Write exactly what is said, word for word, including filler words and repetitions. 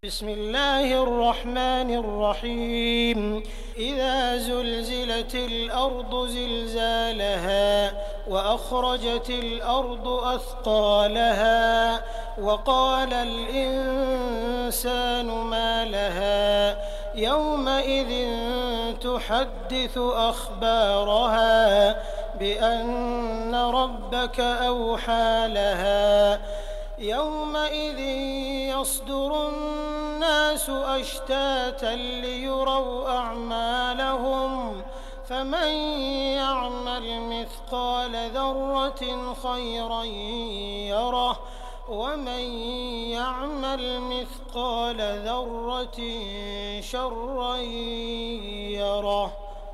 بسم الله الرحمن الرحيم إذا زلزلت الأرض زلزالها وأخرجت الأرض أثقالها وقال الإنسان ما لها يومئذ تحدث أخبارها بأن ربك أوحى لها يومئذ يصدر الناس أشتاتا ليروا أعمالهم فمن يعمل مثقال ذرة خيرا يره ومن يعمل مثقال ذرة شرا يره.